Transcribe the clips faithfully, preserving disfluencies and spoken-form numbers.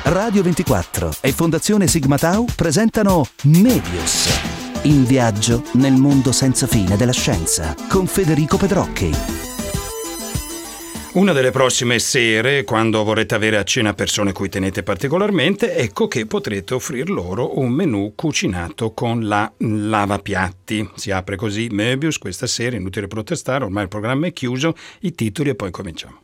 Radio ventiquattro e Fondazione Sigma Tau presentano Möbius, in viaggio nel mondo senza fine della scienza, con Federico Pedrocchi. Una delle prossime sere, quando vorrete avere a cena persone cui tenete particolarmente, ecco che potrete offrir loro un menù cucinato con la lavapiatti. Si apre così Möbius questa sera, inutile protestare, ormai il programma è chiuso, i titoli e poi cominciamo.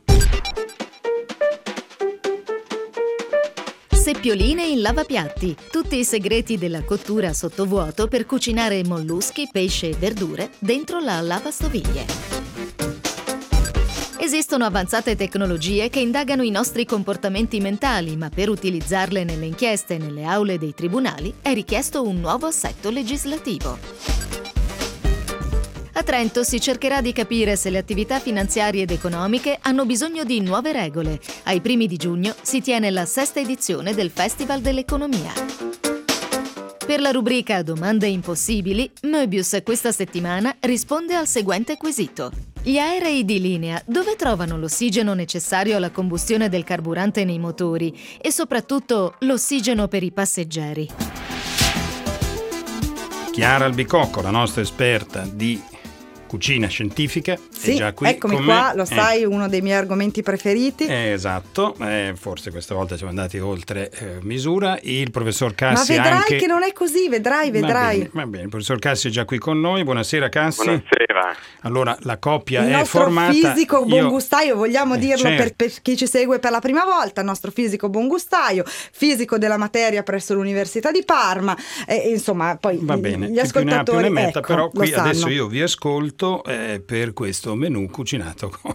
Seppioline in lavapiatti. Tutti i segreti della cottura sottovuoto per cucinare molluschi, pesce e verdure dentro la lavastoviglie. Esistono avanzate tecnologie che indagano i nostri comportamenti mentali, ma per utilizzarle nelle inchieste e nelle aule dei tribunali è richiesto un nuovo assetto legislativo. A Trento si cercherà di capire se le attività finanziarie ed economiche hanno bisogno di nuove regole. Ai primi di giugno si tiene la sesta edizione del Festival dell'Economia. Per la rubrica Domande impossibili, Möbius questa settimana risponde al seguente quesito. Gli aerei di linea dove trovano l'ossigeno necessario alla combustione del carburante nei motori e soprattutto l'ossigeno per i passeggeri? Chiara Albicocco, la nostra esperta di cucina scientifica, sì, è già qui eccomi con qua, me. lo sai, eh. uno dei miei argomenti preferiti. Eh, esatto, eh, forse questa volta siamo andati oltre eh, misura. Il professor Cassi Ma vedrai anche... che non è così, vedrai, vedrai. Va bene, va bene, il professor Cassi è già qui con noi. Buonasera Cassi. Buonasera. Allora, la coppia il è nostro formata... fisico buon Io... gustaio, vogliamo eh, dirlo certo. per, per chi ci segue per la prima volta, il nostro fisico buon gustaio, fisico della materia presso l'Università di Parma, e insomma poi va bene, gli ascoltatori ne metta, ecco, però qui lo sanno. adesso io vi ascolto eh, per questo menù cucinato con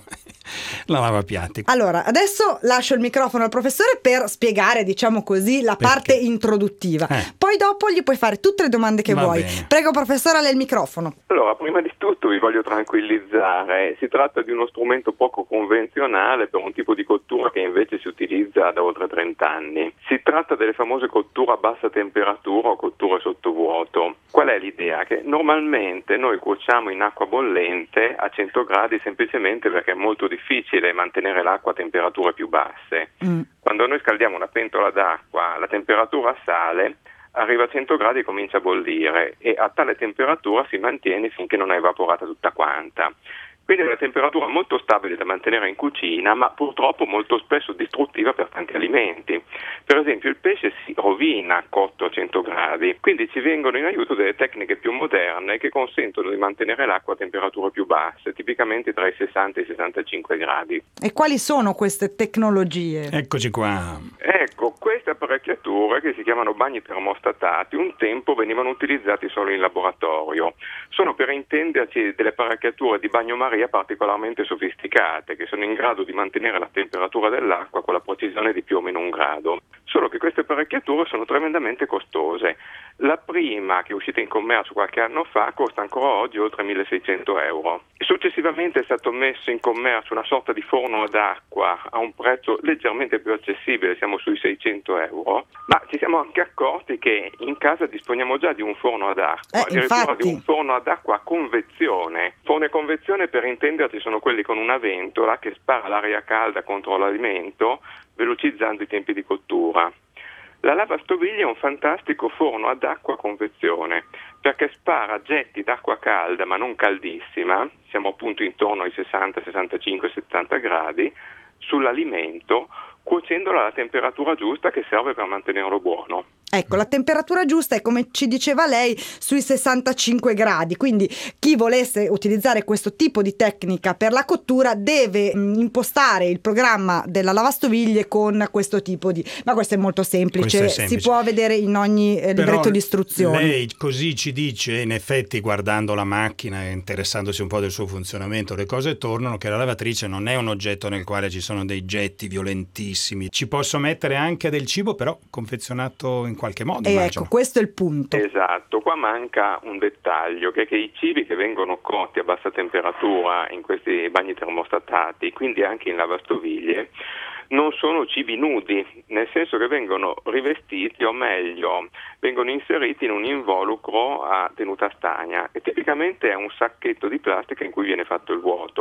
la lavapiatti. Allora, adesso lascio il microfono al professore per spiegare, diciamo così, la Perché? parte introduttiva. Eh. Poi dopo gli puoi fare tutte le domande che Va vuoi. bene. Prego professore, a lei il microfono. Allora, prima di tutto vi voglio tranquillizzare. Si tratta di uno strumento poco convenzionale per un tipo di cottura che invece si utilizza da oltre trenta anni. Si tratta delle famose cotture a bassa temperatura o cotture sottovuoto. Qual è l'idea? Che normalmente noi cuociamo in acqua bollente a cento gradi semplicemente perché è molto difficile mantenere l'acqua a temperature più basse. Mm. Quando noi scaldiamo una pentola d'acqua, la temperatura sale, arriva a cento gradi e comincia a bollire e a tale temperatura si mantiene finché non è evaporata tutta quanta. Quindi è una temperatura molto stabile da mantenere in cucina, ma purtroppo molto spesso distruttiva per tanti alimenti. Per esempio il pesce si rovina cotto a cento gradi, quindi ci vengono in aiuto delle tecniche più moderne che consentono di mantenere l'acqua a temperature più basse, tipicamente tra i sessanta e i sessantacinque gradi. E quali sono queste tecnologie? Eccoci qua. Ecco, queste apparecchiature che si chiamano bagni termostatati un tempo venivano utilizzati solo in laboratorio. Sono, per intenderci, delle apparecchiature di bagnomaria particolarmente sofisticate che sono in grado di mantenere la temperatura dell'acqua con la precisione di più o meno un grado. Solo che queste apparecchiature sono tremendamente costose. La prima, che è uscita in commercio qualche anno fa, costa ancora oggi oltre milleseicento euro. E successivamente è stato messo in commercio una sorta di forno ad acqua a un prezzo leggermente più accessibile, siamo sui seicento euro, ma ci siamo anche accorti che in casa disponiamo già di un forno ad acqua, eh, addirittura infatti. di un forno ad acqua a convezione. Forno a convezione, per intenderci, sono quelli con una ventola che spara l'aria calda contro l'alimento, velocizzando i tempi di cottura. La lavastoviglie è un fantastico forno ad acqua a convezione perché spara getti d'acqua calda ma non caldissima, siamo appunto intorno ai sessanta, sessantacinque, settanta gradi, sull'alimento, cuocendolo alla temperatura giusta che serve per mantenerlo buono. Ecco, la temperatura giusta è, come ci diceva lei, sui sessantacinque gradi, quindi chi volesse utilizzare questo tipo di tecnica per la cottura deve mh, impostare il programma della lavastoviglie con questo tipo di... Ma questo è molto semplice, Questo è semplice. Si può vedere in ogni eh, libretto Però di istruzioni. Lei così ci dice, in effetti guardando la macchina e interessandosi un po' del suo funzionamento, le cose tornano, che la lavatrice non è un oggetto nel quale ci sono dei getti violentissimi. Ci posso mettere anche del cibo, però confezionato in qualche modo. E immagino. ecco, questo è il punto. Esatto, qua manca un dettaglio, che è che i cibi che vengono cotti a bassa temperatura in questi bagni termostatati, quindi anche in lavastoviglie, non sono cibi nudi, nel senso che vengono rivestiti, o meglio, vengono inseriti in un involucro a tenuta stagna e tipicamente è un sacchetto di plastica in cui viene fatto il vuoto.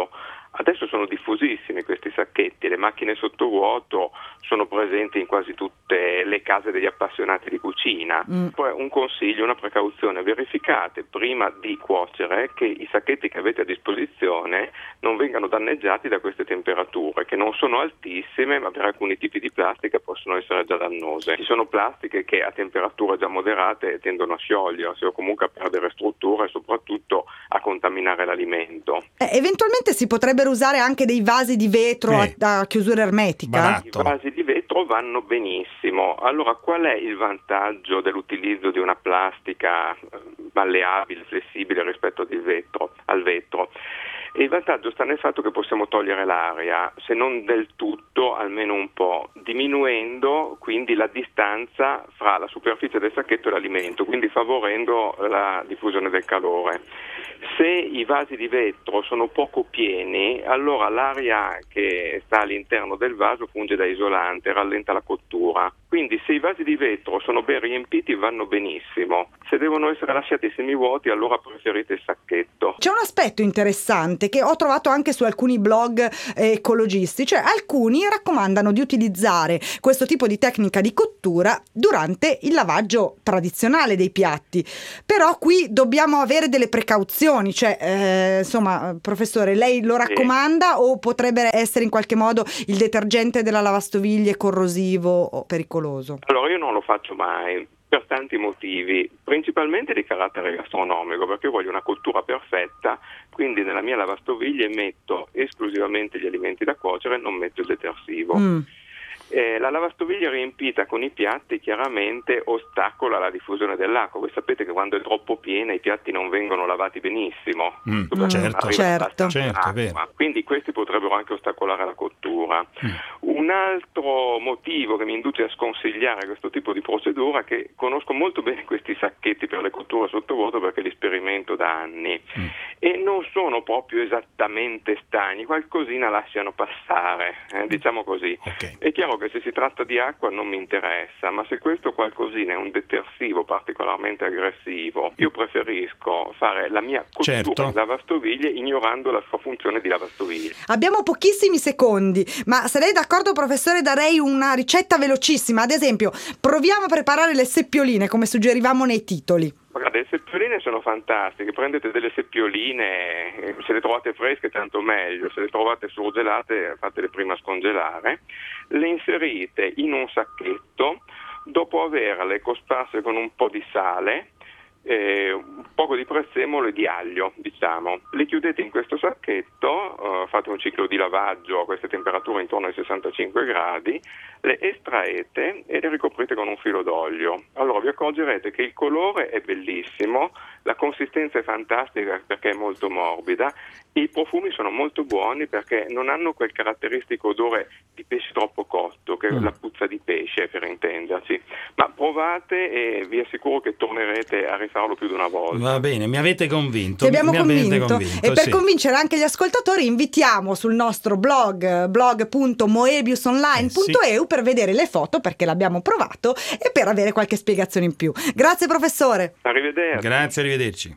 Adesso sono diffusissimi questi sacchetti, le macchine sottovuoto sono presenti in quasi tutte le case degli appassionati di cucina. Mm. Poi un consiglio, una precauzione: verificate prima di cuocere che i sacchetti che avete a disposizione non vengano danneggiati da queste temperature, che non sono altissime, ma per alcuni tipi di plastica possono essere già dannose. Ci sono plastiche che a temperature già moderate tendono a sciogliersi o comunque a perdere struttura e soprattutto a contaminare l'alimento. Eh, eventualmente si potrebbero usare anche dei vasi di vetro eh. a, a chiusura ermetica? Baratto. I vasi di vetro vanno benissimo. Allora, qual è il vantaggio dell'utilizzo di una plastica malleabile, flessibile rispetto al vetro? Al vetro? E il vantaggio sta nel fatto che possiamo togliere l'aria, se non del tutto, almeno un po', diminuendo quindi la distanza fra la superficie del sacchetto e l'alimento, quindi favorendo la diffusione del calore. Se i vasi di vetro sono poco pieni, allora l'aria che sta all'interno del vaso funge da isolante, rallenta la cottura. Quindi se i vasi di vetro sono ben riempiti vanno benissimo. Se devono essere lasciati semivuoti, allora preferite il sacchetto. C'è un aspetto interessante che ho trovato anche su alcuni blog eh, ecologisti, cioè alcuni raccomandano di utilizzare questo tipo di tecnica di cottura durante il lavaggio tradizionale dei piatti. Però qui dobbiamo avere delle precauzioni, cioè eh, insomma, professore, lei lo raccomanda sì. O potrebbe essere in qualche modo il detergente della lavastoviglie corrosivo o pericoloso? Allora, io non lo faccio mai, per tanti motivi, principalmente di carattere gastronomico, perché io voglio una cottura perfetta, quindi nella mia lavastoviglie metto esclusivamente gli alimenti da cuocere e non metto il detersivo. Mm. Eh, la lavastoviglie riempita con i piatti chiaramente ostacola la diffusione dell'acqua. Voi sapete che quando è troppo piena i piatti non vengono lavati benissimo. Mm, certo, certo, certo, è vero. Quindi questi potrebbero anche ostacolare la cottura. Mm. Un altro motivo che mi induce a sconsigliare questo tipo di procedura è che conosco molto bene questi sacchetti per le cotture sottovuoto perché li sperimento da anni mm. e non sono proprio esattamente stagni, qualcosina lasciano passare, eh, diciamo così. Okay. È chiaro che se si tratta di acqua non mi interessa, ma se questo qualcosina è un detersivo particolarmente aggressivo, io preferisco fare la mia cottura certo. in lavastoviglie ignorando la sua funzione di lavastoviglie. Abbiamo pochissimi secondi, ma se lei è d'accordo, professore, darei una ricetta velocissima. Ad esempio, proviamo a preparare le seppioline come suggerivamo nei titoli. Guarda, le seppioline sono fantastiche, prendete delle seppioline, se le trovate fresche tanto meglio, se le trovate surgelate fatele prima scongelare, le inserite in un sacchetto, dopo averle cosparse con un po' di sale, eh, un poco di prezzemolo e di aglio, diciamo. Le chiudete in questo sacchetto, eh, fate un ciclo di lavaggio a queste temperature intorno ai sessantacinque gradi, le estraete e le ricoprite con un filo d'olio. Allora vi accorgerete che il colore è bellissimo, la consistenza è fantastica perché è molto morbida, i profumi sono molto buoni perché non hanno quel caratteristico odore di pesce troppo cotto, che è mm. la puzza di pesce per intenderci, ma provate e vi assicuro che tornerete a rifarlo più di una volta. Va bene, mi avete convinto. Ti abbiamo mi convinto. Avete convinto e per sì. convincere anche gli ascoltatori invitiamo sul nostro blog blog punto moebius online punto e u eh sì. per vedere le foto, perché l'abbiamo provato, e per avere qualche spiegazione in più. Grazie professore. Arrivederci. Grazie, arrivederci.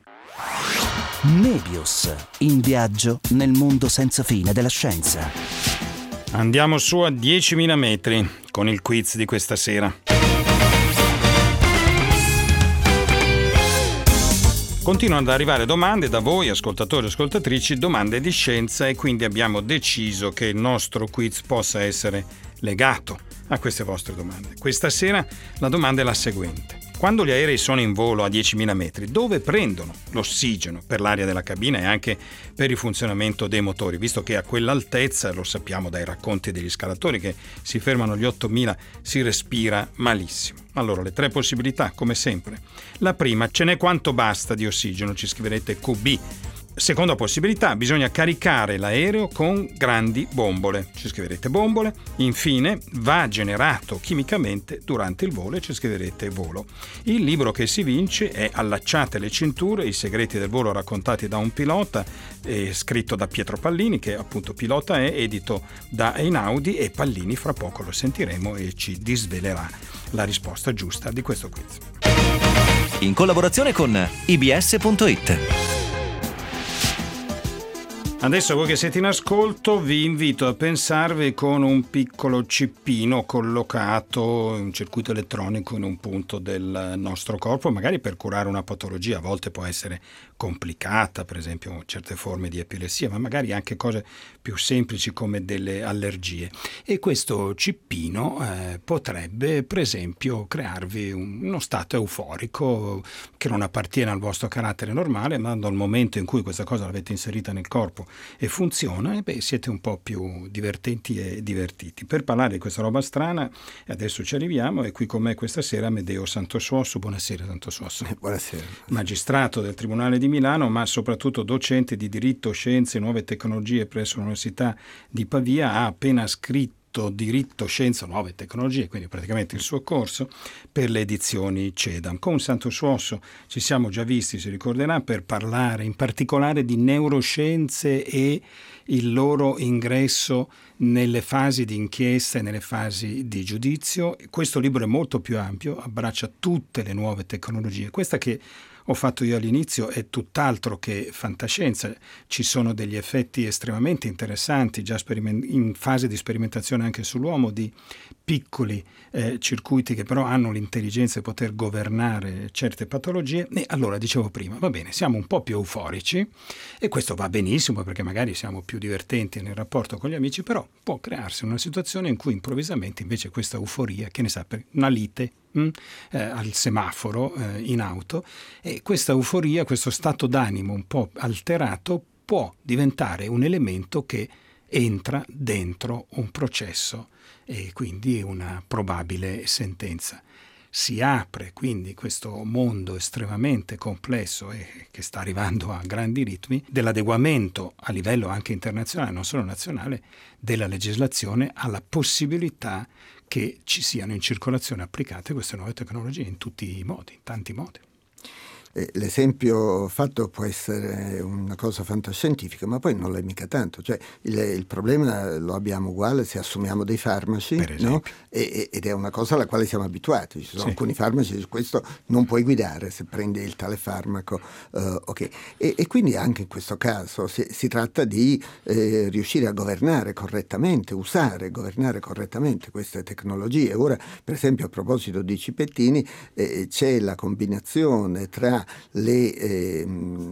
Mebius, in viaggio nel mondo senza fine della scienza. Andiamo su a diecimila metri con il quiz di questa sera. Continuano ad arrivare domande da voi, ascoltatori e ascoltatrici, domande di scienza, e quindi abbiamo deciso che il nostro quiz possa essere legato a queste vostre domande. Questa sera la domanda è la seguente. Quando gli aerei sono in volo a diecimila metri, dove prendono l'ossigeno per l'aria della cabina e anche per il funzionamento dei motori? Visto che a quell'altezza, lo sappiamo dai racconti degli scalatori che si fermano agli ottomila, si respira malissimo. Allora, le tre possibilità, come sempre. La prima, ce n'è quanto basta di ossigeno, ci scriverete Q B. Seconda possibilità, bisogna caricare l'aereo con grandi bombole, ci scriverete bombole. Infine, va generato chimicamente durante il volo e ci scriverete volo. Il libro che si vince è Allacciate le cinture, i segreti del volo raccontati da un pilota, è scritto da Pietro Pallini, che appunto pilota è, edito da Einaudi, e Pallini fra poco lo sentiremo e ci disvelerà la risposta giusta di questo quiz. In collaborazione con I B S punto it. Adesso voi che siete in ascolto vi invito a pensarvi con un piccolo cippino collocato in un circuito elettronico in un punto del nostro corpo, magari per curare una patologia. A volte può essere complicata, per esempio certe forme di epilessia, ma magari anche cose più semplici come delle allergie. E questo cippino eh, potrebbe per esempio crearvi un, uno stato euforico che non appartiene al vostro carattere normale, ma dal momento in cui questa cosa l'avete inserita nel corpo e funziona, e beh, siete un po' più divertenti e divertiti. Per parlare di questa roba strana, adesso ci arriviamo, è qui con me questa sera Amedeo Santosuosso. Buonasera Santosuosso. Buonasera. Magistrato del Tribunale di Milano, ma soprattutto docente di diritto, scienze e nuove tecnologie presso l'Università di Pavia. Ha appena scritto Diritto, Scienza, Nuove Tecnologie, quindi praticamente il suo corso per le edizioni CEDAM. Con Santosuosso ci siamo già visti, si ricorderà, per parlare in particolare di neuroscienze e il loro ingresso nelle fasi di inchiesta e nelle fasi di giudizio. Questo libro è molto più ampio, abbraccia tutte le nuove tecnologie. Questa che ho fatto io all'inizio è tutt'altro che fantascienza, ci sono degli effetti estremamente interessanti già in fase di sperimentazione anche sull'uomo di piccoli eh, circuiti che però hanno l'intelligenza di poter governare certe patologie. E allora dicevo prima, va bene, siamo un po' più euforici e questo va benissimo perché magari siamo più divertenti nel rapporto con gli amici, però può crearsi una situazione in cui improvvisamente invece questa euforia, che ne sa, per una lite Mm, eh, al semaforo eh, in auto, e questa euforia, questo stato d'animo un po' alterato può diventare un elemento che entra dentro un processo e quindi una probabile sentenza. Si apre quindi questo mondo estremamente complesso e che sta arrivando a grandi ritmi dell'adeguamento a livello anche internazionale, non solo nazionale, della legislazione alla possibilità che ci siano in circolazione applicate queste nuove tecnologie in tutti i modi, in tanti modi. L'esempio fatto può essere una cosa fantascientifica, ma poi non l'è mica tanto. Cioè, il, il problema lo abbiamo uguale se assumiamo dei farmaci, no? e, ed è una cosa alla quale siamo abituati. Ci sono sì. alcuni farmaci, su questo non puoi guidare se prendi il tale farmaco. Uh, okay. e, e quindi anche in questo caso si, si tratta di eh, riuscire a governare correttamente, usare, governare correttamente queste tecnologie. Ora, per esempio, a proposito di cipettini, eh, c'è la combinazione tra Le, eh,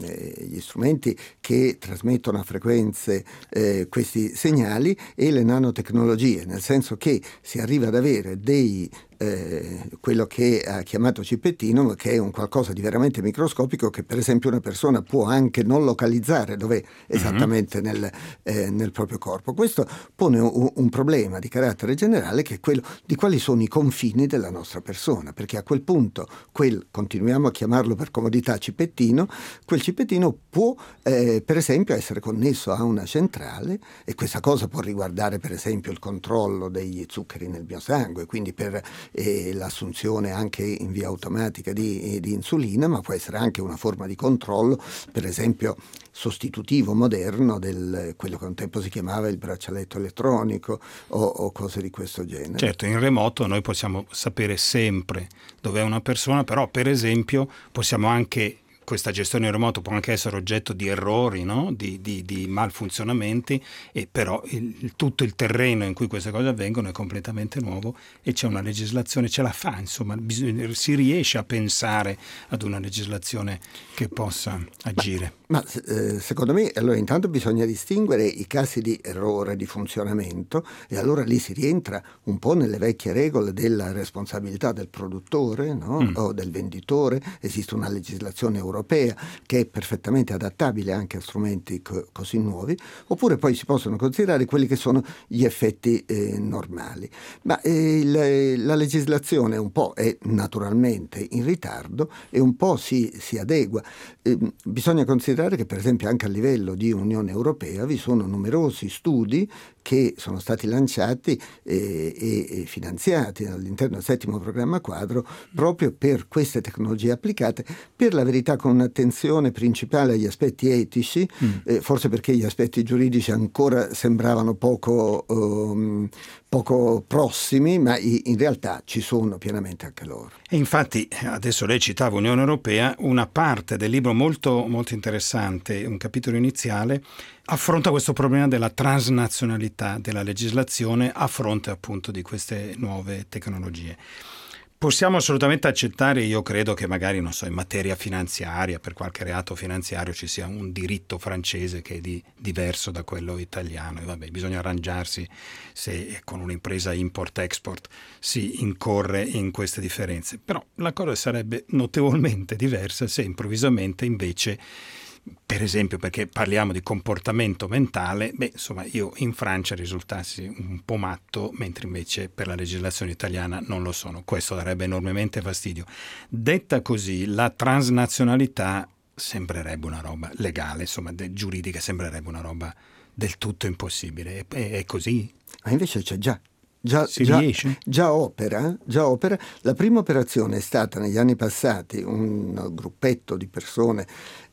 gli strumenti che trasmettono a frequenze eh, questi segnali e le nanotecnologie, nel senso che si arriva ad avere dei Eh, quello che ha chiamato cipettino, che è un qualcosa di veramente microscopico che per esempio una persona può anche non localizzare dov'è esattamente mm-hmm. nel, eh, nel proprio corpo. Questo pone un, un problema di carattere generale, che è quello di quali sono i confini della nostra persona, perché a quel punto quel, continuiamo a chiamarlo per comodità cipettino, quel cipettino può eh, per esempio essere connesso a una centrale, e questa cosa può riguardare per esempio il controllo degli zuccheri nel mio sangue, quindi per e l'assunzione anche in via automatica di, di insulina, ma può essere anche una forma di controllo, per esempio sostitutivo moderno del quello che un tempo si chiamava il braccialetto elettronico o, o cose di questo genere. Certo, in remoto noi possiamo sapere sempre dove è una persona, però per esempio possiamo anche, questa gestione in remoto può anche essere oggetto di errori, no? di, di, di malfunzionamenti, e però il, tutto il terreno in cui queste cose avvengono è completamente nuovo e c'è una legislazione, ce la fa, insomma, bisogna, si riesce a pensare ad una legislazione che possa agire. Ma, ma eh, secondo me allora intanto bisogna distinguere i casi di errore di funzionamento, e allora lì si rientra un po' nelle vecchie regole della responsabilità del produttore, no? mm. o del venditore. Esiste una legislazione europea che è perfettamente adattabile anche a strumenti co- così nuovi, oppure poi si possono considerare quelli che sono gli effetti eh, normali. Ma eh, il, la legislazione un po' è naturalmente in ritardo e un po' si, si adegua. Eh, bisogna considerare che per esempio anche a livello di Unione Europea vi sono numerosi studi che sono stati lanciati e, e, e finanziati all'interno del settimo programma quadro proprio per queste tecnologie applicate, per la verità con un'attenzione principale agli aspetti etici, mm. eh, forse perché gli aspetti giuridici ancora sembravano poco, um, poco prossimi, ma in realtà ci sono pienamente anche loro. E infatti, adesso lei citava Unione Europea, una parte del libro molto, molto interessante, un capitolo iniziale, affronta questo problema della transnazionalità della legislazione a fronte appunto di queste nuove tecnologie. Possiamo assolutamente accettare, io credo che magari, non so, in materia finanziaria, per qualche reato finanziario ci sia un diritto francese che è di, diverso da quello italiano, e vabbè, bisogna arrangiarsi se con un'impresa import-export si incorre in queste differenze. Però la cosa sarebbe notevolmente diversa se improvvisamente invece, per esempio, perché parliamo di comportamento mentale, beh, insomma, io in Francia risultassi un po' matto, mentre invece per la legislazione italiana non lo sono. Questo darebbe enormemente fastidio. Detta così, la transnazionalità sembrerebbe una roba legale, insomma, de- giuridica, sembrerebbe una roba del tutto impossibile. È, è così? Ma invece c'è già. Già, si già, riesce? Già opera, già opera. La prima operazione è stata negli anni passati un gruppetto di persone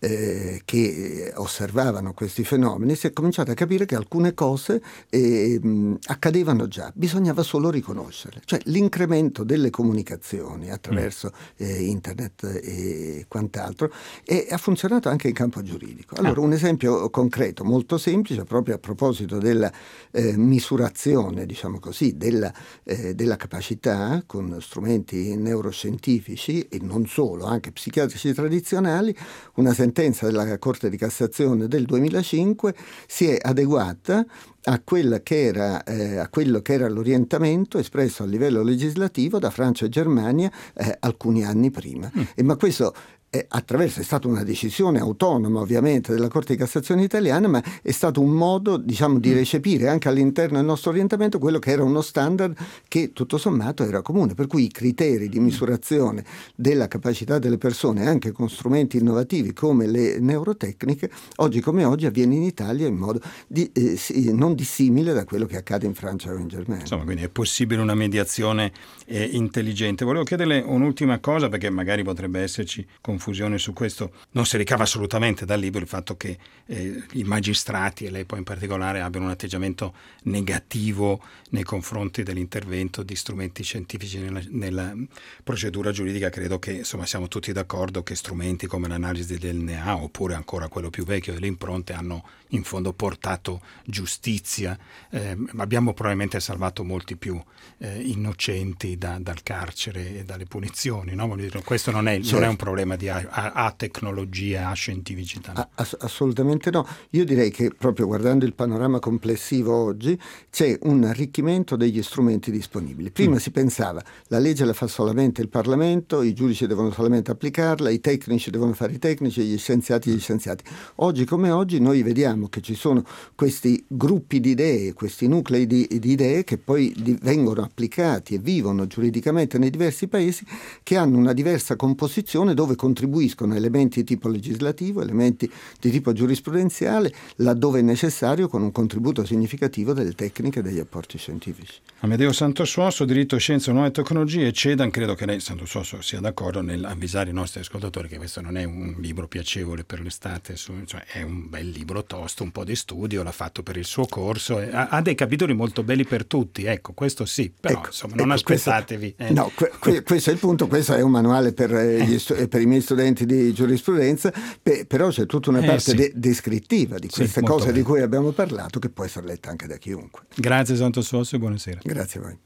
eh, che osservavano questi fenomeni. Si è cominciato a capire che alcune cose eh, accadevano già, bisognava solo riconoscerle. Cioè l'incremento delle comunicazioni attraverso mm. eh, internet e quant'altro e ha funzionato anche in campo giuridico. Allora, ah. un esempio concreto, molto semplice, proprio a proposito della eh, misurazione, diciamo così, Della, eh, della capacità con strumenti neuroscientifici e non solo, anche psichiatrici tradizionali. Una sentenza della Corte di Cassazione del duemilacinque si è adeguata a, quella che era, eh, a quello che era l'orientamento espresso a livello legislativo da Francia e Germania eh, alcuni anni prima. Mm. E, ma questo è, attraverso, è stata una decisione autonoma ovviamente della Corte di Cassazione italiana, ma è stato un modo, diciamo, di recepire anche all'interno del nostro orientamento quello che era uno standard che tutto sommato era comune, per cui i criteri di misurazione della capacità delle persone anche con strumenti innovativi come le neurotecniche oggi come oggi avviene in Italia in modo di, eh, sì, non dissimile da quello che accade in Francia o in Germania. Insomma, quindi è possibile una mediazione eh, intelligente. Volevo chiederle un'ultima cosa, perché magari potrebbe esserci confusione su questo. Non si ricava assolutamente dal libro il fatto che eh, i magistrati, e lei poi in particolare, abbiano un atteggiamento negativo nei confronti dell'intervento di strumenti scientifici nella, nella procedura giuridica. Credo che, insomma, siamo tutti d'accordo che strumenti come l'analisi del D N A oppure ancora quello più vecchio delle impronte hanno in fondo portato giustizia. Eh, abbiamo probabilmente salvato molti più eh, innocenti da, dal carcere e dalle punizioni, no? Questo non è, certo. non è un problema di a, a, a tecnologia, a scientificità. No? Ass- assolutamente no. Io direi che proprio guardando il panorama complessivo oggi c'è un arricchimento degli strumenti disponibili. Prima mm. si pensava la legge la fa solamente il Parlamento, i giudici devono solamente applicarla, i tecnici devono fare i tecnici, gli scienziati gli scienziati. Oggi come oggi noi vediamo che ci sono questi gruppi di idee, questi nuclei di, di idee che poi di, vengono applicati e vivono giuridicamente nei diversi paesi, che hanno una diversa composizione, dove contribuiscono elementi di tipo legislativo, elementi di tipo giurisprudenziale, laddove è necessario, con un contributo significativo delle tecniche e degli apporti scientifici. Amedeo Santosuosso, diritto, scienza, nuove tecnologie, CEDAN. Credo che lei, Santosuosso, sia d'accordo nell'avvisare i nostri ascoltatori che questo non è un libro piacevole per l'estate, cioè è un bel libro tosto, un po' di studio, l'ha fatto per il suo corso, ha, ha dei capitoli molto belli per tutti, ecco, questo sì, però ecco, insomma non ecco, aspettatevi. Questo, eh. No, que, que, questo è il punto, questo è un manuale per, eh, gli stu- per i miei studenti di giurisprudenza, pe- però c'è tutta una parte eh, sì. de- descrittiva di queste sì, cose bello. Di cui abbiamo parlato, che può essere letta anche da chiunque. Grazie Santosuosso e buonasera. Grazie a voi.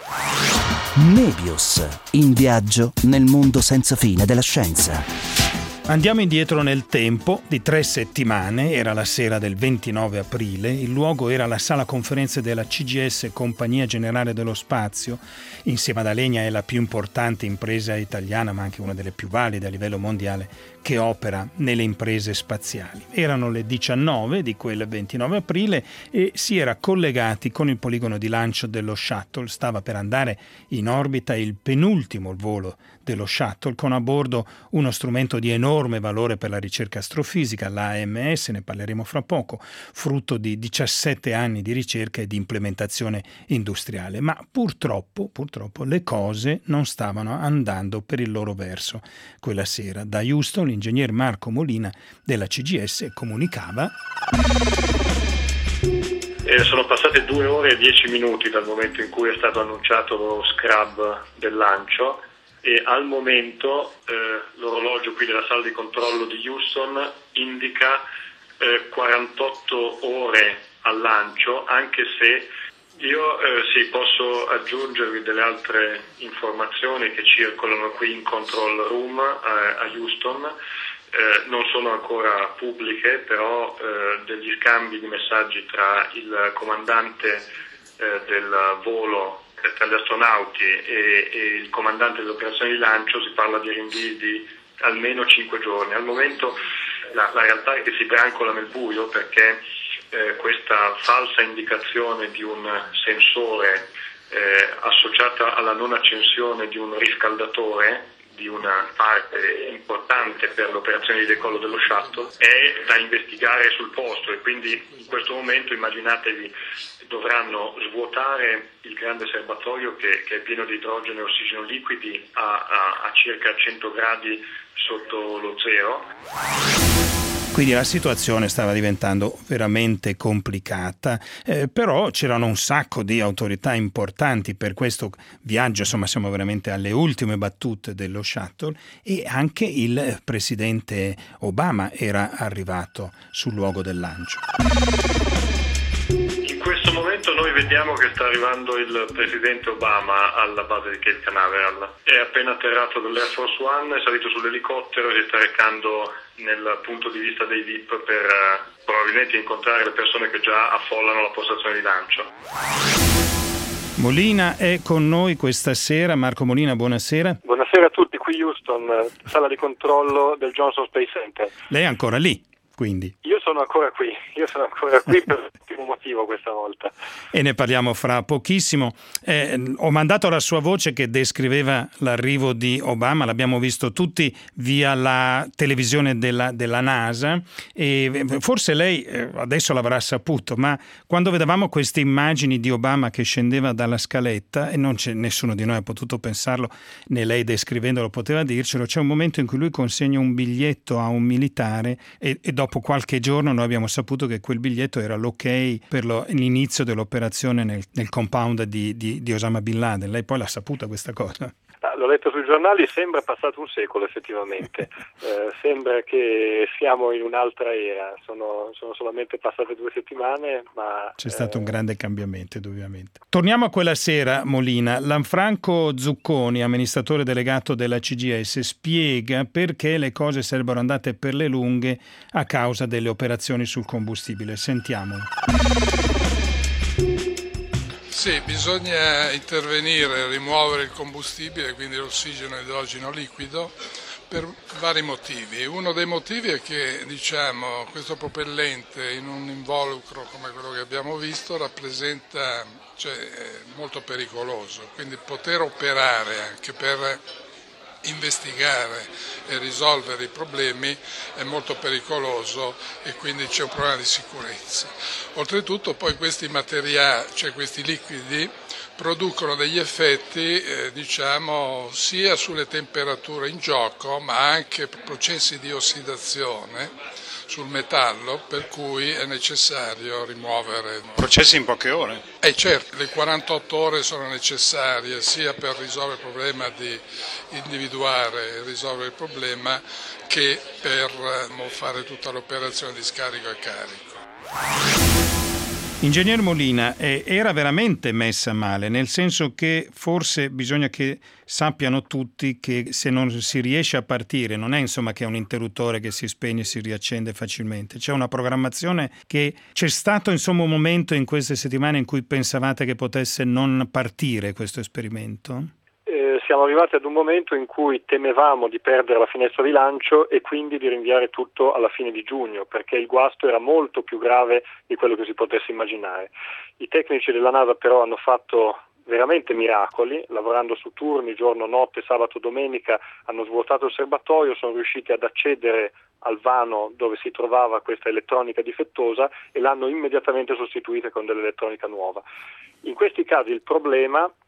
Mebius, in viaggio nel mondo senza fine della scienza. Andiamo indietro nel tempo di tre settimane, era la sera del ventinove aprile, il luogo era la sala conferenze della C G S, Compagnia Generale dello Spazio. Insieme ad Alenia è la più importante impresa italiana, ma anche una delle più valide a livello mondiale, che opera nelle imprese spaziali. Erano le diciannove di quel ventinove aprile e si era collegati con il poligono di lancio dello Shuttle. Stava per andare in orbita il penultimo volo dello Shuttle, con a bordo uno strumento di enorme valore per la ricerca astrofisica, l'A M S, ne parleremo fra poco, frutto di diciassette anni di ricerca e di implementazione industriale. Ma purtroppo, purtroppo le cose non stavano andando per il loro verso. Quella sera da Houston l'ingegner Marco Molina della C G S comunicava: Eh, sono passate due ore e dieci minuti dal momento in cui è stato annunciato lo scrub del lancio e al momento eh, l'orologio qui della sala di controllo di Houston indica eh, quarantotto ore al lancio, anche se io eh, sì, posso aggiungervi delle altre informazioni che circolano qui in control room eh, a Houston. Eh, non sono ancora pubbliche, però eh, degli scambi di messaggi tra il comandante eh, del volo, eh, tra gli astronauti e, e il comandante delle operazioni di lancio, si parla di rinvii di almeno cinque giorni. Al momento la, la realtà è che si brancola nel buio perché eh, questa falsa indicazione di un sensore eh, associata alla non accensione di un riscaldatore di una parte importante per l'operazione di decollo dello shuttle è da investigare sul posto e quindi in questo momento immaginatevi dovranno svuotare il grande serbatoio che, che è pieno di idrogeno e ossigeno liquidi a, a, a circa cento gradi sotto lo zero. Quindi la situazione stava diventando veramente complicata, eh, però c'erano un sacco di autorità importanti per questo viaggio, insomma siamo veramente alle ultime battute dello shuttle e anche il presidente Obama era arrivato sul luogo del lancio. In questo momento noi vediamo che sta arrivando il presidente Obama alla base di Cape Canaveral. È appena atterrato dall'Air Force One, è salito sull'elicottero e si sta recando nel punto di vista dei V I P per uh, probabilmente incontrare le persone che già affollano la postazione di lancio. Molina è con noi questa sera. Marco Molina, buonasera. Buonasera a tutti, qui Houston, sala di controllo del Johnson Space Center. Lei è ancora lì, quindi? Io sono ancora qui, io sono ancora qui per un motivo questa volta. E ne parliamo fra pochissimo. Eh, ho mandato la sua voce che descriveva l'arrivo di Obama, l'abbiamo visto tutti via la televisione della, della NASA e forse lei eh, adesso l'avrà saputo, ma quando vedevamo queste immagini di Obama che scendeva dalla scaletta, e non c'è nessuno di noi ha potuto pensarlo, né lei descrivendolo poteva dircelo, c'è un momento in cui lui consegna un biglietto a un militare e, e dopo qualche giorno noi abbiamo saputo che quel biglietto era l'ok per lo, l'inizio dell'operazione nel, nel compound di, di, di Osama Bin Laden. Lei poi l'ha saputa questa cosa? Ah, l'ho letto sui giornali, sembra passato un secolo effettivamente, eh, sembra che siamo in un'altra era, sono, sono solamente passate due settimane, ma... C'è eh... stato un grande cambiamento, ovviamente. Torniamo a quella sera, Molina. Lanfranco Zucconi, amministratore delegato della C G S, spiega perché le cose sarebbero andate per le lunghe a causa delle operazioni sul combustibile. Sentiamolo. Sì, bisogna intervenire, rimuovere il combustibile, quindi l'ossigeno e l'idrogeno liquido, per vari motivi. Uno dei motivi è che diciamo, questo propellente in un involucro come quello che abbiamo visto rappresenta, cioè, è molto pericoloso, quindi poter operare anche per investigare e risolvere i problemi è molto pericoloso e quindi c'è un problema di sicurezza. Oltretutto poi questi materiali, cioè questi liquidi, producono degli effetti eh, diciamo sia sulle temperature in gioco ma anche processi di ossidazione sul metallo, per cui è necessario rimuovere. Processi in poche ore? Eh certo, le quarantotto ore sono necessarie sia per risolvere il problema di individuare e risolvere il problema che per eh, fare tutta l'operazione di scarico e carico. Ingegner Molina, eh, era veramente messa male, nel senso che forse bisogna che sappiano tutti che se non si riesce a partire, non è insomma che è un interruttore che si spegne e si riaccende facilmente, c'è una programmazione che c'è stato insomma un momento in queste settimane in cui pensavate che potesse non partire questo esperimento? Siamo arrivati ad un momento in cui temevamo di perdere la finestra di lancio e quindi di rinviare tutto alla fine di giugno, perché il guasto era molto più grave di quello che si potesse immaginare. I tecnici della NASA però hanno fatto veramente miracoli, lavorando su turni, giorno, notte, sabato, domenica, hanno svuotato il serbatoio, sono riusciti ad accedere al vano dove si trovava questa elettronica difettosa e l'hanno immediatamente sostituita con dell'elettronica nuova. In questi casi il problema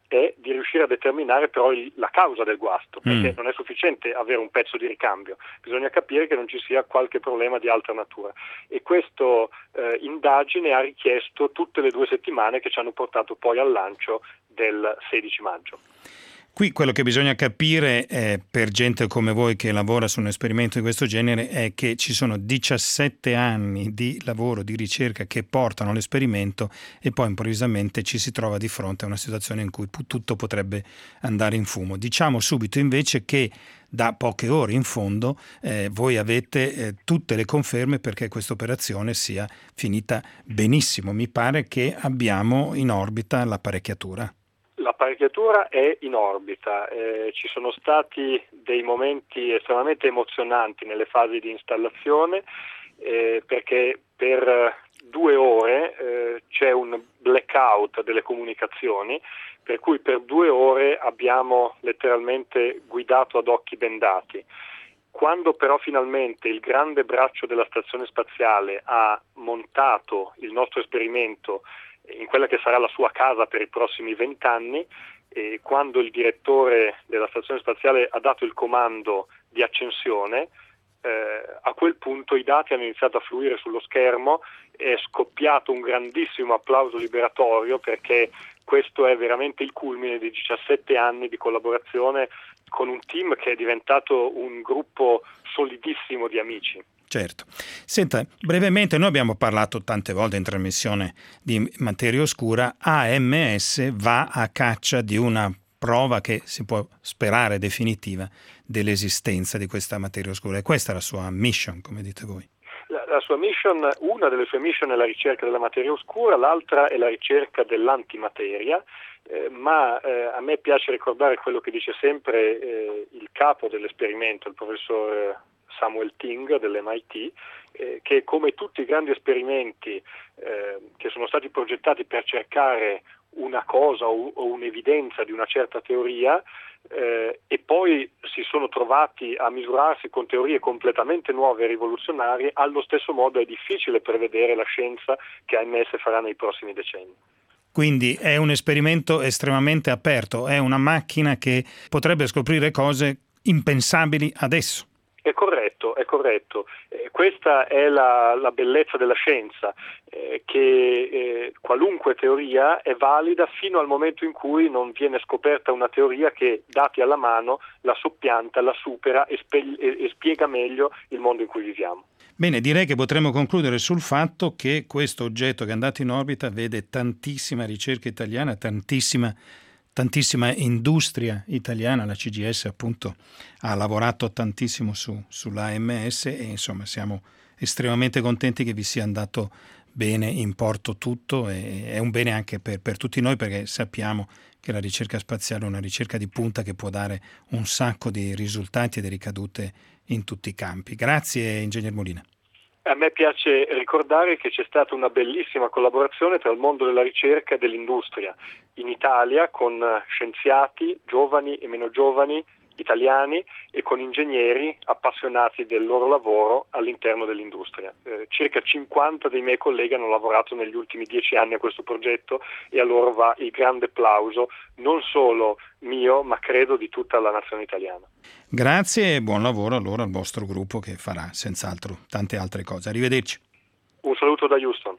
è di riuscire a determinare però il, la causa del guasto, perché mm. non è sufficiente avere un pezzo di ricambio, bisogna capire che non ci sia qualche problema di altra natura, e questa eh, indagine ha richiesto tutte le due settimane che ci hanno portato poi al lancio del sedici maggio. Qui quello che bisogna capire è, per gente come voi che lavora su un esperimento di questo genere, è che ci sono diciassette anni di lavoro, di ricerca che portano all'esperimento, e poi improvvisamente ci si trova di fronte a una situazione in cui tutto potrebbe andare in fumo. Diciamo subito invece che da poche ore in fondo eh, voi avete eh, tutte le conferme perché questa operazione sia finita benissimo. Mi pare che abbiamo in orbita l'apparecchiatura. L'apparecchiatura è in orbita, eh, ci sono stati dei momenti estremamente emozionanti nelle fasi di installazione, eh, perché per due ore eh, c'è un blackout delle comunicazioni, per cui per due ore abbiamo letteralmente guidato ad occhi bendati. Quando però finalmente il grande braccio della stazione spaziale ha montato il nostro esperimento in quella che sarà la sua casa per i prossimi vent'anni, e quando il direttore della stazione spaziale ha dato il comando di accensione, eh, a quel punto i dati hanno iniziato a fluire sullo schermo, è scoppiato un grandissimo applauso liberatorio, perché questo è veramente il culmine di diciassette anni di collaborazione con un team che è diventato un gruppo solidissimo di amici. Certo. Senta, brevemente, noi abbiamo parlato tante volte in trasmissione di materia oscura. A M S va a caccia di una prova che si può sperare definitiva dell'esistenza di questa materia oscura, e questa è la sua mission, come dite voi. La, la sua mission, una delle sue mission è la ricerca della materia oscura, l'altra è la ricerca dell'antimateria, eh, ma eh, a me piace ricordare quello che dice sempre eh, il capo dell'esperimento, il professor Samuel Ting dell'M I T, eh, che come tutti i grandi esperimenti eh, che sono stati progettati per cercare una cosa o, o un'evidenza di una certa teoria, eh, e poi si sono trovati a misurarsi con teorie completamente nuove e rivoluzionarie, allo stesso modo è difficile prevedere la scienza che A M S farà nei prossimi decenni. Quindi è un esperimento estremamente aperto, è una macchina che potrebbe scoprire cose impensabili adesso. È corretto, è corretto. Eh, questa è la, la bellezza della scienza, eh, che eh, qualunque teoria è valida fino al momento in cui non viene scoperta una teoria che, dati alla mano, la soppianta, la supera e, spe- e, e spiega meglio il mondo in cui viviamo. Bene, direi che potremmo concludere sul fatto che questo oggetto che è andato in orbita vede tantissima ricerca italiana, tantissima tantissima industria italiana. La C G S appunto ha lavorato tantissimo su, sull'A M S, e insomma siamo estremamente contenti che vi sia andato bene in porto tutto, e è un bene anche per, per tutti noi, perché sappiamo che la ricerca spaziale è una ricerca di punta che può dare un sacco di risultati e di ricadute in tutti i campi. Grazie, ingegner Molina. A me piace ricordare che c'è stata una bellissima collaborazione tra il mondo della ricerca e dell'industria in Italia, con scienziati giovani e meno giovani italiani e con ingegneri appassionati del loro lavoro all'interno dell'industria. Eh, circa cinquanta dei miei colleghi hanno lavorato negli ultimi dieci anni a questo progetto, e a loro va il grande applauso, non solo mio, ma credo di tutta la nazione italiana. Grazie e buon lavoro allora al vostro gruppo, che farà senz'altro tante altre cose. Arrivederci. Un saluto da Houston.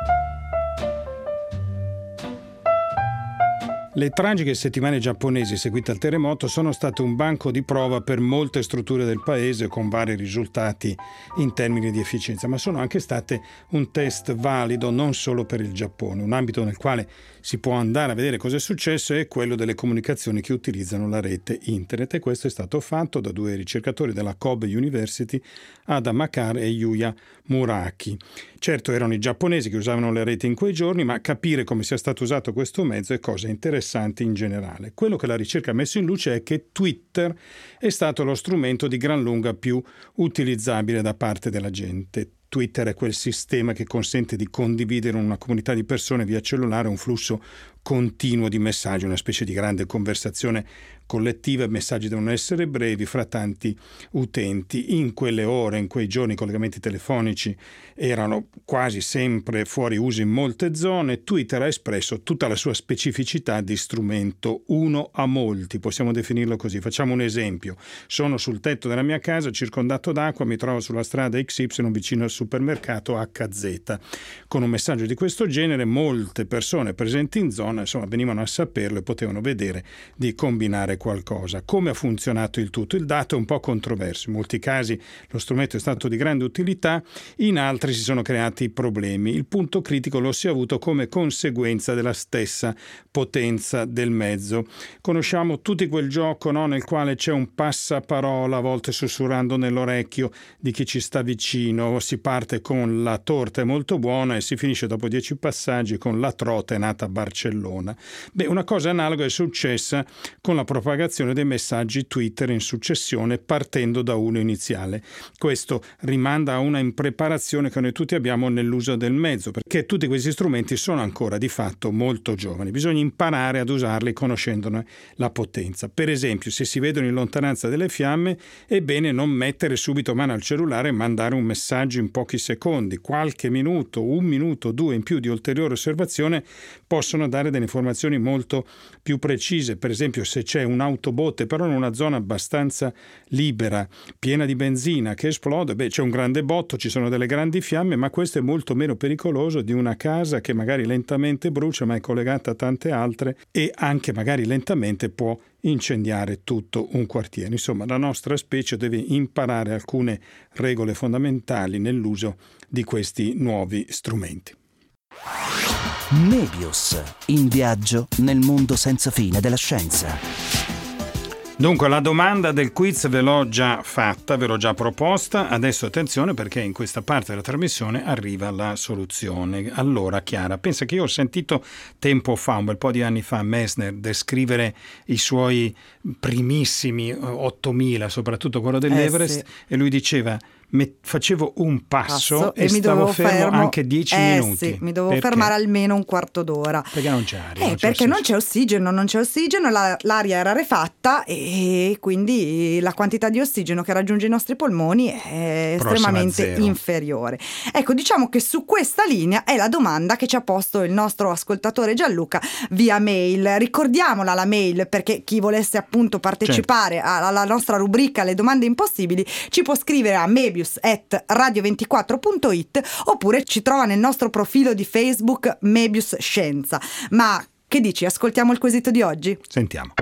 Le tragiche settimane giapponesi seguite al terremoto sono state un banco di prova per molte strutture del paese, con vari risultati in termini di efficienza, ma sono anche state un test valido non solo per il Giappone. Un ambito nel quale si può andare a vedere cosa è successo è quello delle comunicazioni che utilizzano la rete internet, e questo è stato fatto da due ricercatori della Kobe University, Ada Makar e Yuya Muraki. Certo, erano i giapponesi che usavano le reti in quei giorni, ma capire come sia stato usato questo mezzo è cosa interessante in generale. Quello che la ricerca ha messo in luce è che Twitter è stato lo strumento di gran lunga più utilizzabile da parte della gente. Twitter è quel sistema che consente di condividere in una comunità di persone via cellulare un flusso continuo di messaggi, una specie di grande conversazione collettiva. I messaggi devono essere brevi fra tanti utenti. In quelle ore, in quei giorni, i collegamenti telefonici erano quasi sempre fuori uso in molte zone. Twitter ha espresso tutta la sua specificità di strumento uno a molti, possiamo definirlo così. Facciamo un esempio: sono sul tetto della mia casa circondato d'acqua, mi trovo sulla strada X Y vicino al supermercato H Z. Con un messaggio di questo genere molte persone presenti in zona insomma venivano a saperlo e potevano vedere di combinare qualcosa. Come ha funzionato il tutto? Il dato è un po' controverso. In molti casi lo strumento è stato di grande utilità, in altri si sono creati problemi. Il punto critico lo si è avuto come conseguenza della stessa potenza del mezzo. Conosciamo tutti quel gioco, no, nel quale c'è un passaparola, a volte sussurrando nell'orecchio di chi ci sta vicino. Si parte con la torta è molto buona e si finisce dopo dieci passaggi con la trota è nata a Barcellona. Beh, una cosa analoga è successa con la propagazione dei messaggi Twitter in successione partendo da uno iniziale. Questo rimanda a una impreparazione che noi tutti abbiamo nell'uso del mezzo, perché tutti questi strumenti sono ancora di fatto molto giovani. Bisogna imparare ad usarli conoscendone la potenza. Per esempio, se si vedono in lontananza delle fiamme, è bene non mettere subito mano al cellulare e mandare un messaggio in pochi secondi. Qualche minuto, un minuto, due in più di ulteriore osservazione possono dare delle informazioni molto più precise. Per esempio, se c'è un'autobotte però in una zona abbastanza libera, piena di benzina, che esplode, beh, c'è un grande botto, ci sono delle grandi fiamme, ma questo è molto meno pericoloso di una casa che magari lentamente brucia ma è collegata a tante altre e anche magari lentamente può incendiare tutto un quartiere. Insomma, la nostra specie deve imparare alcune regole fondamentali nell'uso di questi nuovi strumenti. Mebius, in viaggio nel mondo senza fine della scienza. Dunque, la domanda del quiz ve l'ho già fatta, ve l'ho già proposta. Adesso attenzione, perché in questa parte della trasmissione arriva la soluzione. Allora, Chiara, pensa che io ho sentito tempo fa, un bel po' di anni fa, Messner descrivere i suoi primissimi ottomila, soprattutto quello dell'Everest, eh sì. E lui diceva: facevo un passo, passo e, e stavo fermo, fermo anche dieci eh, minuti. Sì, mi dovevo perché? fermare almeno un quarto d'ora. Perché non c'è aria? Eh, non c'è perché non c'è ossigeno, non c'è ossigeno, la, l'aria è rarefatta e quindi la quantità di ossigeno che raggiunge i nostri polmoni è estremamente inferiore. Ecco, diciamo che su questa linea è la domanda che ci ha posto il nostro ascoltatore Gianluca via mail. Ricordiamola la mail, perché chi volesse appunto partecipare certo. alla nostra rubrica Le domande impossibili ci può scrivere a mebius at radio ventiquattro punto it oppure ci trova nel nostro profilo di Facebook Mebius Scienza. Ma che dici? Ascoltiamo il quesito di oggi? Sentiamo.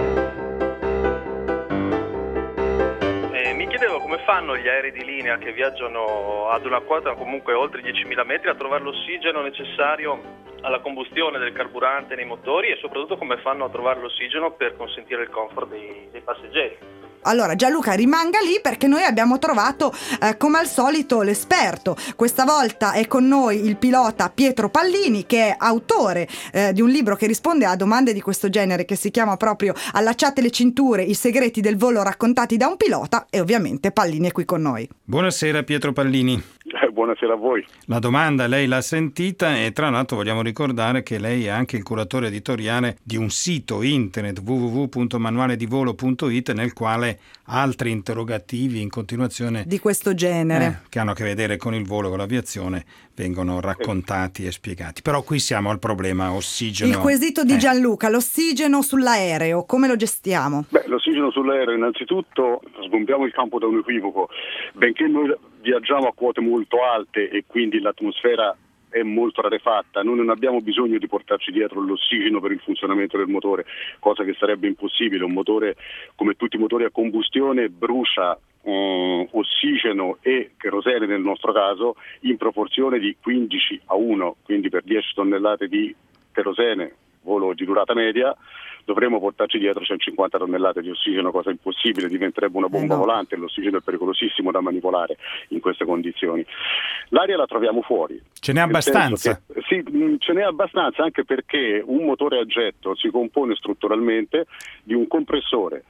Eh, mi chiedevo come fanno gli aerei di linea che viaggiano ad una quota comunque oltre diecimila metri a trovare l'ossigeno necessario alla combustione del carburante nei motori e soprattutto come fanno a trovare l'ossigeno per consentire il comfort dei, dei passeggeri. Allora Gianluca, rimanga lì perché noi abbiamo trovato eh, come al solito l'esperto. Questa volta è con noi il pilota Pietro Pallini, che è autore eh, di un libro che risponde a domande di questo genere, che si chiama proprio Allacciate le cinture, i segreti del volo raccontati da un pilota, e ovviamente Pallini è qui con noi. Buonasera Pietro Pallini. Eh, buonasera a voi. La domanda lei l'ha sentita e tra l'altro vogliamo ricordare che lei è anche il curatore editoriale di un sito internet w w w punto manuale di volo punto it nel quale altri interrogativi in continuazione di questo genere eh, che hanno a che vedere con il volo, con l'aviazione, vengono raccontati eh. e spiegati. Però qui siamo al problema ossigeno. Il quesito di eh. Gianluca, l'ossigeno sull'aereo, come lo gestiamo? Beh, l'ossigeno sull'aereo, innanzitutto sgombiamo il campo da un equivoco. Benché noi viaggiamo a quote molto alte e quindi l'atmosfera è molto rarefatta, noi non abbiamo bisogno di portarci dietro l'ossigeno per il funzionamento del motore, cosa che sarebbe impossibile. Un motore, come tutti i motori a combustione, brucia um, ossigeno e kerosene nel nostro caso in proporzione di quindici a uno, quindi per dieci tonnellate di kerosene, volo di durata media, dovremmo portarci dietro centocinquanta tonnellate di ossigeno, cosa impossibile, diventerebbe una bomba eh no. volante. L'ossigeno è pericolosissimo da manipolare in queste condizioni. L'aria la troviamo fuori. Ce n'è abbastanza? Che, sì, ce n'è abbastanza, anche perché un motore a getto si compone strutturalmente di un compressore,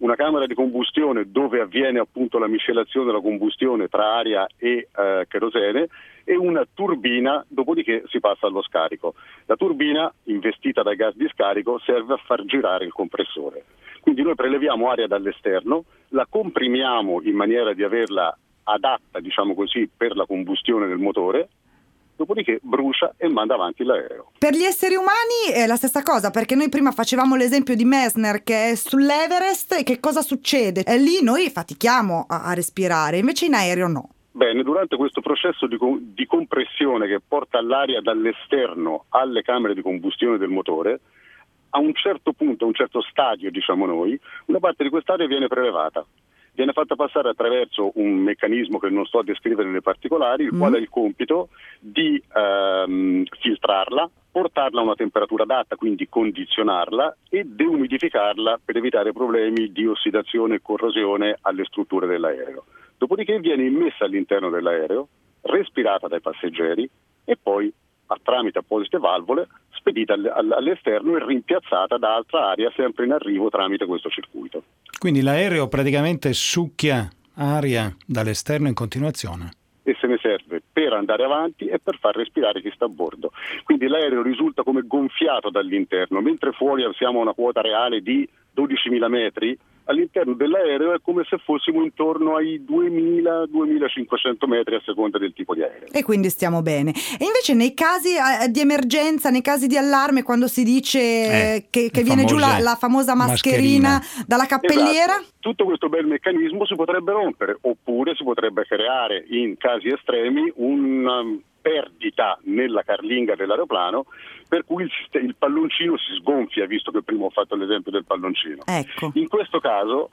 una camera di combustione dove avviene appunto la miscelazione della combustione tra aria e eh, kerosene, e una turbina, dopodiché si passa allo scarico. La turbina, investita dai gas di scarico, serve a far girare il compressore. Quindi noi preleviamo aria dall'esterno, la comprimiamo in maniera di averla adatta, diciamo così, per la combustione del motore, dopodiché brucia e manda avanti l'aereo. Per gli esseri umani è la stessa cosa, perché noi prima facevamo l'esempio di Messner che è sull'Everest, e che cosa succede? E lì noi fatichiamo a, a respirare, invece in aereo no. Bene, durante questo processo di, com- di compressione che porta l'aria dall'esterno alle camere di combustione del motore, a un certo punto, a un certo stadio, diciamo noi, una parte di quest'aria viene prelevata. Viene fatta passare attraverso un meccanismo che non sto a descrivere nei particolari, il mm. quale ha il compito di ehm, filtrarla, portarla a una temperatura adatta, quindi condizionarla, e deumidificarla per evitare problemi di ossidazione e corrosione alle strutture dell'aereo. Dopodiché viene immessa all'interno dell'aereo, respirata dai passeggeri e poi, a tramite apposite valvole, spedita all'esterno e rimpiazzata da altra aria sempre in arrivo tramite questo circuito. Quindi l'aereo praticamente succhia aria dall'esterno in continuazione. E se ne serve per andare avanti e per far respirare chi sta a bordo. Quindi l'aereo risulta come gonfiato dall'interno, mentre fuori siamo a una quota reale di dodicimila metri, all'interno dell'aereo è come se fossimo intorno ai duemila duemilacinquecento metri a seconda del tipo di aereo. E quindi stiamo bene. E invece nei casi di emergenza, nei casi di allarme, quando si dice eh, che, che viene giù la, la famosa mascherina, mascherina dalla cappelliera? Esatto. Tutto questo bel meccanismo si potrebbe rompere, oppure si potrebbe creare in casi estremi una perdita nella carlinga dell'aeroplano, per cui il, il palloncino si sgonfia, visto che prima ho fatto l'esempio del palloncino. Ecco. In questo caso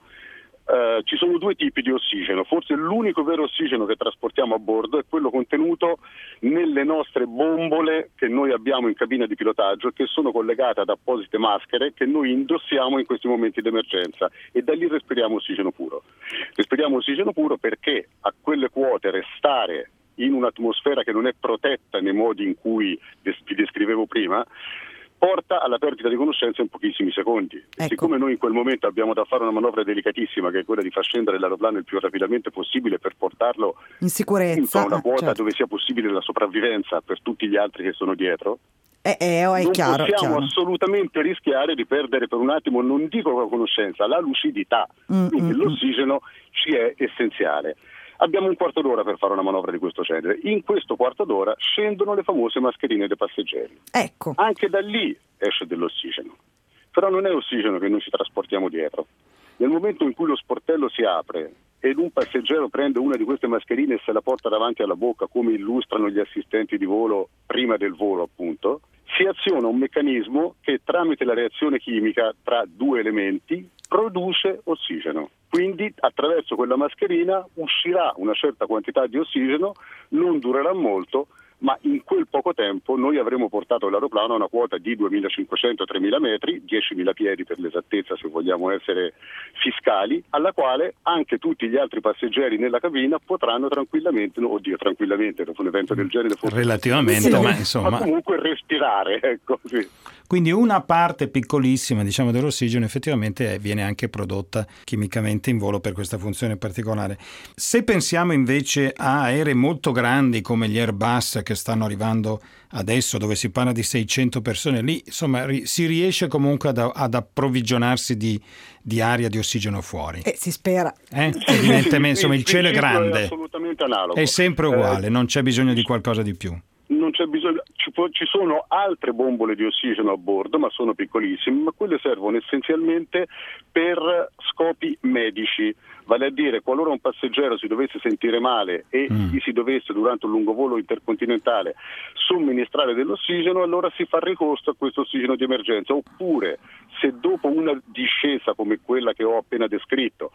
eh, ci sono due tipi di ossigeno. Forse l'unico vero ossigeno che trasportiamo a bordo è quello contenuto nelle nostre bombole che noi abbiamo in cabina di pilotaggio e che sono collegate ad apposite maschere che noi indossiamo in questi momenti d'emergenza, e da lì respiriamo ossigeno puro. Respiriamo ossigeno puro perché a quelle quote restare in un'atmosfera che non è protetta nei modi in cui vi descrivevo prima porta alla perdita di conoscenza in pochissimi secondi. Ecco. Siccome noi in quel momento abbiamo da fare una manovra delicatissima, che è quella di far scendere l'aeroplano il più rapidamente possibile per portarlo in sicurezza, a una quota certo. dove sia possibile la sopravvivenza per tutti gli altri che sono dietro, eh, eh, oh, è non chiaro, possiamo chiaro. assolutamente rischiare di perdere per un attimo, non dico la conoscenza, la lucidità. Mm, Quindi mm, l'ossigeno ci è essenziale. Abbiamo un quarto d'ora per fare una manovra di questo genere. In questo quarto d'ora scendono le famose mascherine dei passeggeri. Ecco. Anche da lì esce dell'ossigeno. Però non è ossigeno che noi ci trasportiamo dietro. Nel momento in cui lo sportello si apre ed un passeggero prende una di queste mascherine e se la porta davanti alla bocca, come illustrano gli assistenti di volo prima del volo, appunto, si aziona un meccanismo che tramite la reazione chimica tra due elementi produce ossigeno. Quindi attraverso quella mascherina uscirà una certa quantità di ossigeno, non durerà molto, ma in quel poco tempo noi avremo portato l'aeroplano a una quota di duemilacinquecento tremila metri, diecimila piedi per l'esattezza se vogliamo essere fiscali, alla quale anche tutti gli altri passeggeri nella cabina potranno tranquillamente, no, oddio tranquillamente, dopo un evento del genere forse relativamente, sì, ma insomma, ma comunque respirare, ecco, sì. Quindi una parte piccolissima, diciamo, dell'ossigeno effettivamente viene anche prodotta chimicamente in volo per questa funzione particolare. Se pensiamo invece a aerei molto grandi come gli Airbus che stanno arrivando adesso, dove si parla di seicento persone, lì insomma ri- si riesce comunque ad, ad approvvigionarsi di, di aria, di ossigeno fuori. E si spera. Eh? Evidentemente, insomma, il cielo è grande. È assolutamente analogo. È sempre uguale, eh, non c'è bisogno di qualcosa di più. Non c'è bisogno, ci, può, ci sono altre bombole di ossigeno a bordo, ma sono piccolissime, ma quelle servono essenzialmente per scopi medici, vale a dire qualora un passeggero si dovesse sentire male e mm. gli si dovesse durante un lungo volo intercontinentale somministrare dell'ossigeno, allora si fa ricorso a questo ossigeno di emergenza, oppure se dopo una discesa come quella che ho appena descritto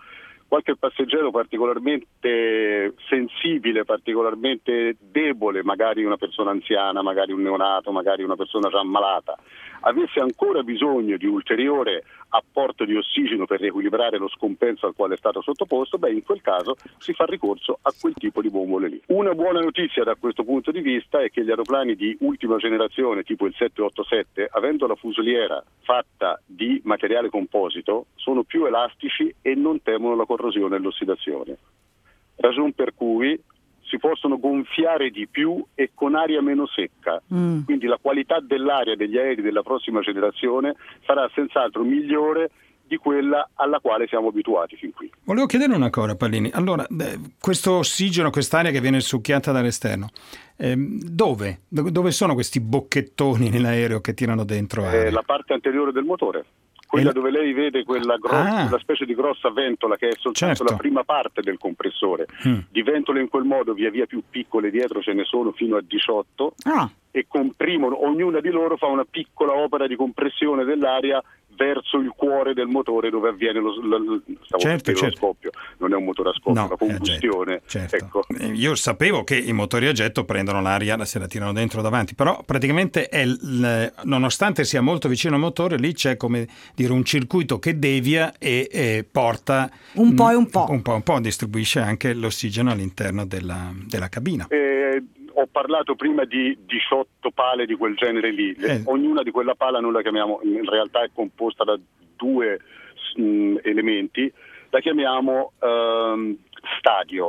qualche passeggero particolarmente sensibile, particolarmente debole, magari una persona anziana, magari un neonato, magari una persona già ammalata, avesse ancora bisogno di ulteriore apporto di ossigeno per riequilibrare lo scompenso al quale è stato sottoposto, beh, in quel caso si fa ricorso a quel tipo di bombole lì. Una buona notizia da questo punto di vista è che gli aeroplani di ultima generazione, tipo il sette ottantasette, avendo la fusoliera fatta di materiale composito, sono più elastici e non temono la corrosione e l'ossidazione. Ragion per cui si possono gonfiare di più e con aria meno secca, mm. quindi la qualità dell'aria degli aerei della prossima generazione sarà senz'altro migliore di quella alla quale siamo abituati fin qui. Volevo chiedere una cosa, Pallini. Allora, beh, questo ossigeno, quest'aria che viene succhiata dall'esterno, ehm, dove? Dove sono questi bocchettoni nell'aereo che tirano dentro aria? Eh, la parte anteriore del motore. Quella dove lei vede quella, grossa, ah. quella specie di grossa ventola che è soltanto certo. la prima parte del compressore. Mm. Di ventole in quel modo via via più piccole dietro ce ne sono fino a diciotto ah. e comprimono, ognuna di loro fa una piccola opera di compressione dell'aria verso il cuore del motore dove avviene lo, lo, lo, certo, certo. lo scoppio. Non è un motore a scoppio, no, è una combustione. Certo. Ecco. Io sapevo che i motori a getto prendono l'aria, se la tirano dentro davanti, però praticamente è il, nonostante sia molto vicino al motore, lì c'è come dire un circuito che devia e, e porta un po' e un po'. Un po' un po' distribuisce anche l'ossigeno all'interno della, della cabina. Eh, Ho parlato prima di diciotto pale di quel genere lì, eh. ognuna di quella pala noi la chiamiamo, in realtà è composta da due mh, elementi, la chiamiamo ehm, stadio.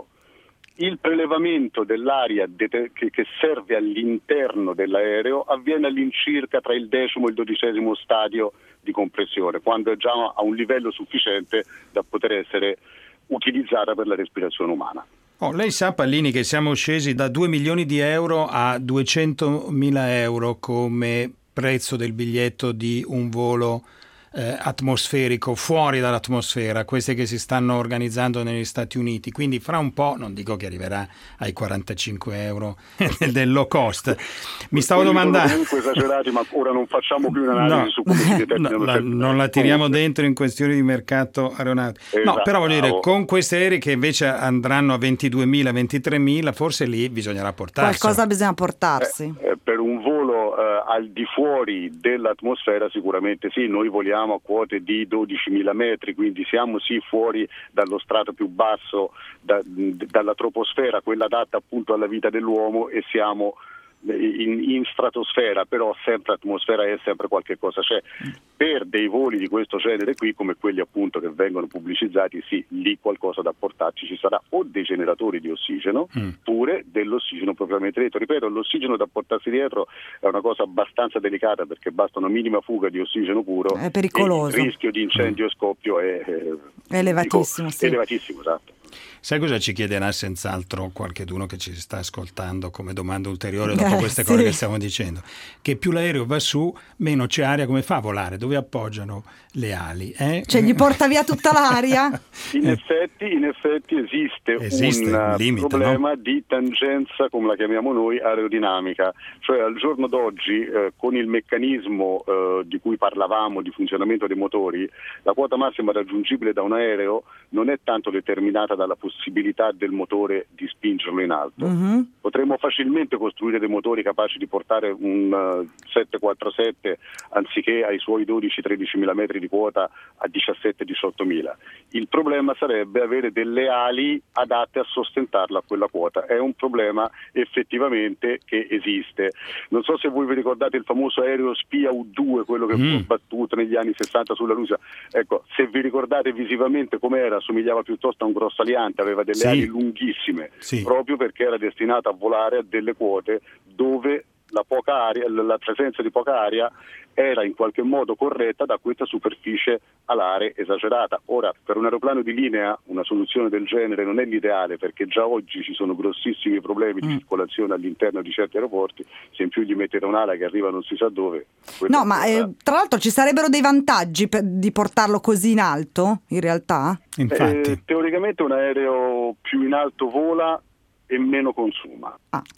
Il prelevamento dell'aria det- che, che serve all'interno dell'aereo avviene all'incirca tra il decimo e il dodicesimo stadio di compressione, quando è già a un livello sufficiente da poter essere utilizzata per la respirazione umana. Oh, lei sa, Pallini, che siamo scesi da due milioni di euro a duecentomila euro come prezzo del biglietto di un volo eh, atmosferico fuori dall'atmosfera, queste che si stanno organizzando negli Stati Uniti. Quindi fra un po', non dico che arriverà ai quarantacinque euro del low cost. Mi stavo Quelli domandando... sono comunque esagerati, ma ora non facciamo più un'analisi no, su come si determinano. No, la, non la tiriamo dentro in questioni di mercato aeronautico. Esatto. No, però voglio dire, con questi aerei che invece andranno a ventiduemila, ventitremila, forse lì bisognerà portarsi. Qualcosa bisogna portarsi. Eh, eh, per un volo eh, al di fuori dell'atmosfera sicuramente sì, noi voliamo a quote di dodicimila metri, quindi siamo sì fuori dallo strato più basso, da, dalla troposfera, quella adatta appunto alla vita dell'uomo, e siamo in, in stratosfera, però sempre atmosfera è sempre qualche cosa c'è. Per dei voli di questo genere qui, come quelli appunto che vengono pubblicizzati, sì, lì qualcosa da portarci ci sarà, o dei generatori di ossigeno, mm. pure dell'ossigeno propriamente detto. Ripeto, l'ossigeno da portarsi dietro è una cosa abbastanza delicata, perché basta una minima fuga di ossigeno puro, è pericoloso, e il rischio di incendio mm. e scoppio è, è, è elevatissimo, dico, sì. elevatissimo, esatto. Sai cosa ci chiederà senz'altro qualcheduno che ci sta ascoltando come domanda ulteriore dopo eh, queste sì. cose che stiamo dicendo? Che più l'aereo va su, meno c'è aria, come fa a volare? Dove appoggiano le ali? Eh? Cioè gli porta via tutta l'aria? In effetti, in effetti esiste, esiste un, un limite, problema no? di tangenza, come la chiamiamo noi, aerodinamica. Cioè al giorno d'oggi, eh, con il meccanismo eh, di cui parlavamo, di funzionamento dei motori, la quota massima raggiungibile da un aereo non è tanto determinata dalla possibilità del motore di spingerlo in alto. Mm-hmm. Potremmo facilmente costruire dei motori capaci di portare un uh, sette quattro sette anziché ai suoi dodici tredicimila metri di quota a diciassette diciottomila. Il problema sarebbe avere delle ali adatte a sostentarla a quella quota. È un problema effettivamente che esiste. Non so se voi vi ricordate il famoso aereo spia U due, quello che mm. fu sbattuto negli anni sessanta sulla Russia. Ecco, se vi ricordate visivamente com'era, somigliava piuttosto a un grosso aliante, aveva delle sì. ali lunghissime, sì. proprio perché era destinato a volare a delle quote dove la poca aria, la presenza di poca aria era in qualche modo corretta da questa superficie alare esagerata. Ora, per un aeroplano di linea una soluzione del genere non è l'ideale, perché già oggi ci sono grossissimi problemi di mm. circolazione all'interno di certi aeroporti. Se in più gli mettete un'ala che arriva non si sa dove. No, ma eh, tra l'altro ci sarebbero dei vantaggi per, di portarlo così in alto, in realtà? Infatti. Eh, teoricamente un aereo più in alto vola e meno consuma. Ah. Ah.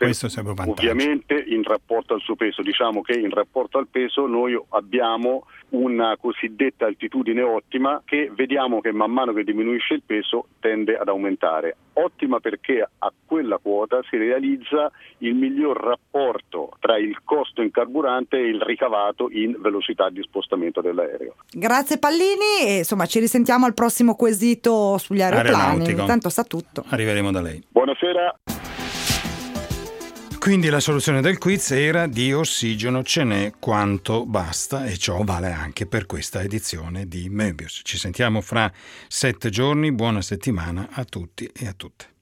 questo sarebbe un vantaggio. Ovviamente in rapporto al suo peso, diciamo che in rapporto al peso noi abbiamo una cosiddetta altitudine ottima che vediamo che man mano che diminuisce il peso tende ad aumentare. Ottima perché a quella quota si realizza il miglior rapporto tra il costo in carburante e il ricavato in velocità di spostamento dell'aereo. Grazie Pallini e insomma ci risentiamo al prossimo quesito sugli aeroplani. Intanto sa tutto. Arriveremo da lei. Buonasera. Quindi la soluzione del quiz era: di ossigeno ce n'è quanto basta, e ciò vale anche per questa edizione di Möbius. Ci sentiamo fra sette giorni, buona settimana a tutti e a tutte.